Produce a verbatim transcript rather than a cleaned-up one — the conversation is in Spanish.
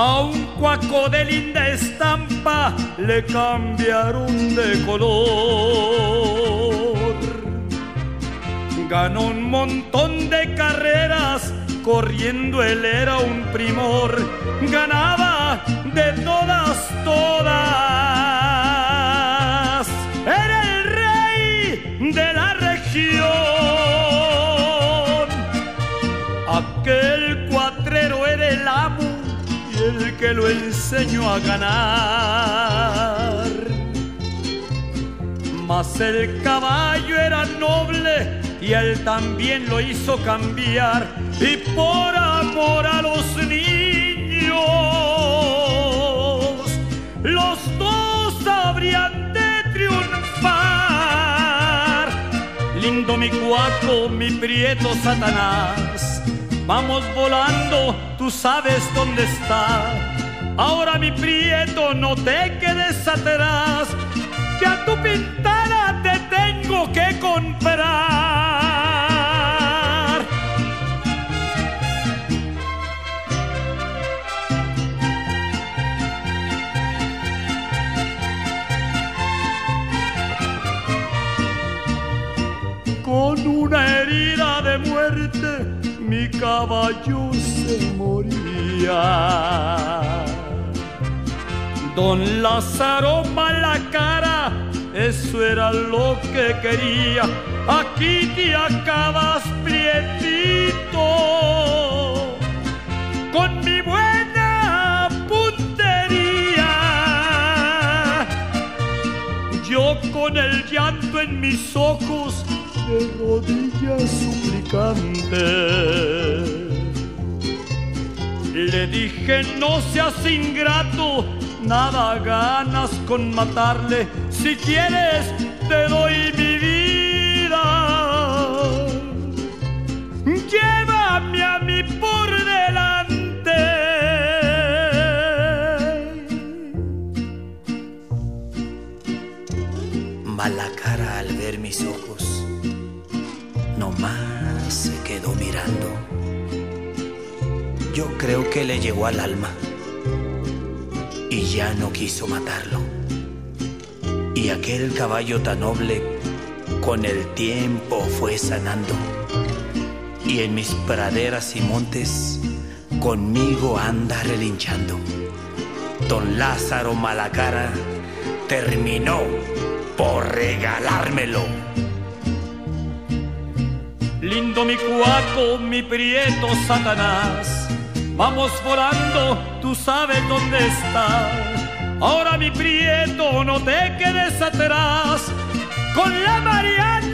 A un cuaco de linda estampa le cambiaron de color. Ganó un montón de carreras, corriendo él era un primor. Ganaba de todas, todas. Era el rey de la región. Aquel cuatrero era el amo y el que lo enseñó a ganar. Mas el caballo era noble y él también lo hizo cambiar. Y por amor a los niños, los dos habrían de triunfar. Lindo mi cuaco, mi prieto Satanás, vamos volando, tú sabes dónde está. Ahora mi prieto, no te quedes atrás, que a tu pintada te tengo que comprar. Con una herida de muerte mi caballo se moría. Don Lázaro Malacara, eso era lo que quería. Aquí te acabas, prietito, con mi buena puntería. Yo con el llanto en mis ojos, de rodillas suplicante, le dije: no seas ingrato, nada ganas con matarle. Si quieres te doy mi vida, llévame a mí por delante. Malacara, al ver mis ojos, nomás se quedó mirando. Yo creo que le llegó al alma y ya no quiso matarlo. Y aquel caballo tan noble con el tiempo fue sanando, y en mis praderas y montes conmigo anda relinchando. Don Lázaro Malacara terminó por regalármelo. Lindo mi cuaco, mi prieto Satanás, vamos volando, tú sabes dónde está. Ahora mi prieto, no te quedes atrás, con la Mariana